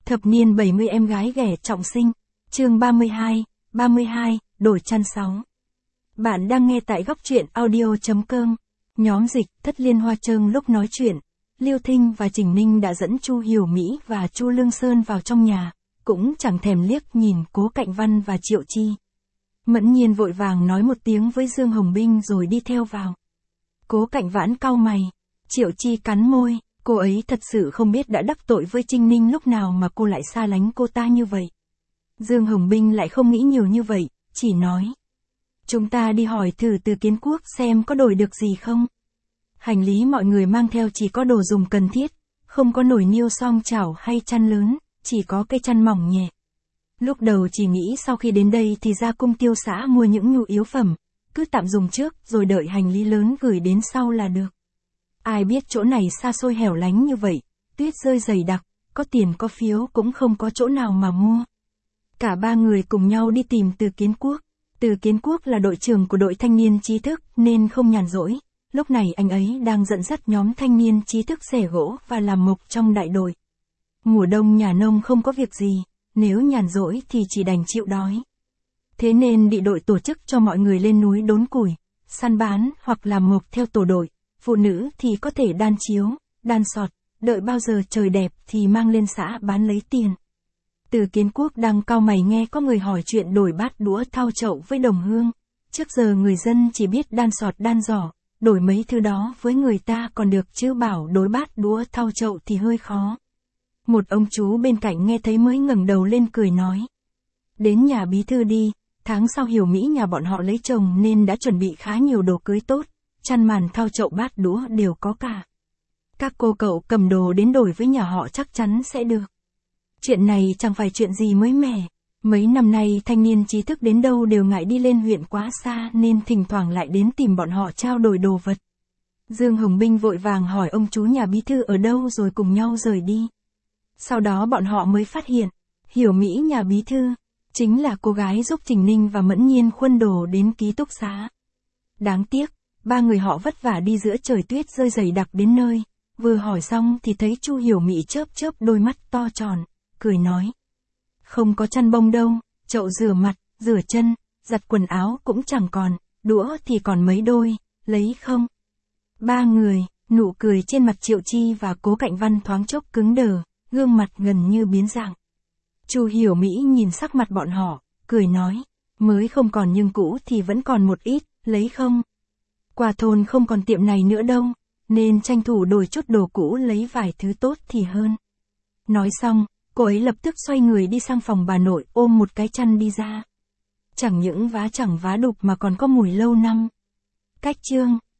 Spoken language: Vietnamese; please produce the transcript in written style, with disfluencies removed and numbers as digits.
Thập niên 70 em gái ghẻ trọng sinh. Chương 32, đổi chăn 6. Bạn đang nghe tại góc truyện audio.com. Nhóm dịch Thất Liên Hoa Trương lúc nói chuyện, Liêu Thinh và Trình Ninh đã dẫn Chu Hiểu Mỹ và Chu Lương Sơn vào trong nhà, cũng chẳng thèm liếc nhìn Cố Cạnh Văn và Triệu Chi. Mẫn Nhiên vội vàng nói một tiếng với Dương Hồng Binh rồi đi theo vào. Cố Cạnh Vãn cau mày, Triệu Chi cắn môi, cô ấy thật sự không biết đã đắc tội với Trinh Ninh lúc nào mà cô lại xa lánh cô ta như vậy. Dương Hồng Binh lại không nghĩ nhiều như vậy, chỉ nói. Chúng ta đi hỏi thử Từ Kiến Quốc xem có đổi được gì không. Hành lý mọi người mang theo chỉ có đồ dùng cần thiết, không có nồi niêu xoong chảo hay chăn lớn, chỉ có cây chăn mỏng nhẹ. Lúc đầu chỉ nghĩ sau khi đến đây thì ra cung tiêu xã mua những nhu yếu phẩm, cứ tạm dùng trước rồi đợi hành lý lớn gửi đến sau là được. Ai biết chỗ này xa xôi hẻo lánh như vậy, tuyết rơi dày đặc, có tiền có phiếu cũng không có chỗ nào mà mua. Cả ba người cùng nhau đi tìm Từ Kiến Quốc. Từ Kiến Quốc là đội trưởng của đội thanh niên trí thức nên không nhàn rỗi. Lúc này anh ấy đang dẫn dắt nhóm thanh niên trí thức xẻ gỗ và làm mộc trong đại đội. Mùa đông nhà nông không có việc gì, nếu nhàn rỗi thì chỉ đành chịu đói. Thế nên địa đội tổ chức cho mọi người lên núi đốn củi, săn bán hoặc làm mộc theo tổ đội. Phụ nữ thì có thể đan chiếu, đan sọt, đợi bao giờ trời đẹp thì mang lên xã bán lấy tiền. Từ Kiến Quốc đang cau mày nghe có người hỏi chuyện đổi bát đũa thau chậu với đồng hương. Trước giờ người dân chỉ biết đan sọt đan giỏ, đổi mấy thứ đó với người ta còn được chứ bảo đối bát đũa thau chậu thì hơi khó. Một ông chú bên cạnh nghe thấy mới ngẩng đầu lên cười nói. Đến nhà bí thư đi, tháng sau Hiểu Mỹ nhà bọn họ lấy chồng nên đã chuẩn bị khá nhiều đồ cưới tốt. Chăn màn thau chậu bát đũa đều có cả. Các cô cậu cầm đồ đến đổi với nhà họ chắc chắn sẽ được. Chuyện này chẳng phải chuyện gì mới mẻ. Mấy năm nay thanh niên trí thức đến đâu đều ngại đi lên huyện quá xa nên thỉnh thoảng lại đến tìm bọn họ trao đổi đồ vật. Dương Hồng Binh vội vàng hỏi ông chú nhà bí thư ở đâu rồi cùng nhau rời đi. Sau đó bọn họ mới phát hiện, Hiểu Mỹ nhà bí thư, chính là cô gái giúp Trình Ninh và Mẫn Nhiên khuân đồ đến ký túc xá. Đáng tiếc. Ba người họ vất vả đi giữa trời tuyết rơi dày đặc đến nơi, vừa hỏi xong thì thấy Chu Hiểu Mỹ chớp chớp đôi mắt to tròn, cười nói. Không có chăn bông đâu, chậu rửa mặt, rửa chân, giặt quần áo cũng chẳng còn, đũa thì còn mấy đôi, lấy không? Ba người, nụ cười trên mặt Triệu Chi và Cố Cạnh Văn thoáng chốc cứng đờ, gương mặt gần như biến dạng. Chu Hiểu Mỹ nhìn sắc mặt bọn họ, cười nói, mới không còn nhưng cũ thì vẫn còn một ít, lấy không? Qua thôn không còn tiệm này nữa đâu, nên tranh thủ đổi chút đồ cũ lấy vài thứ tốt thì hơn. Nói xong, cô ấy lập tức xoay người đi sang phòng bà nội ôm một cái chăn đi ra. Chẳng những vá chẳng vá đục mà còn có mùi lâu năm. Cách chương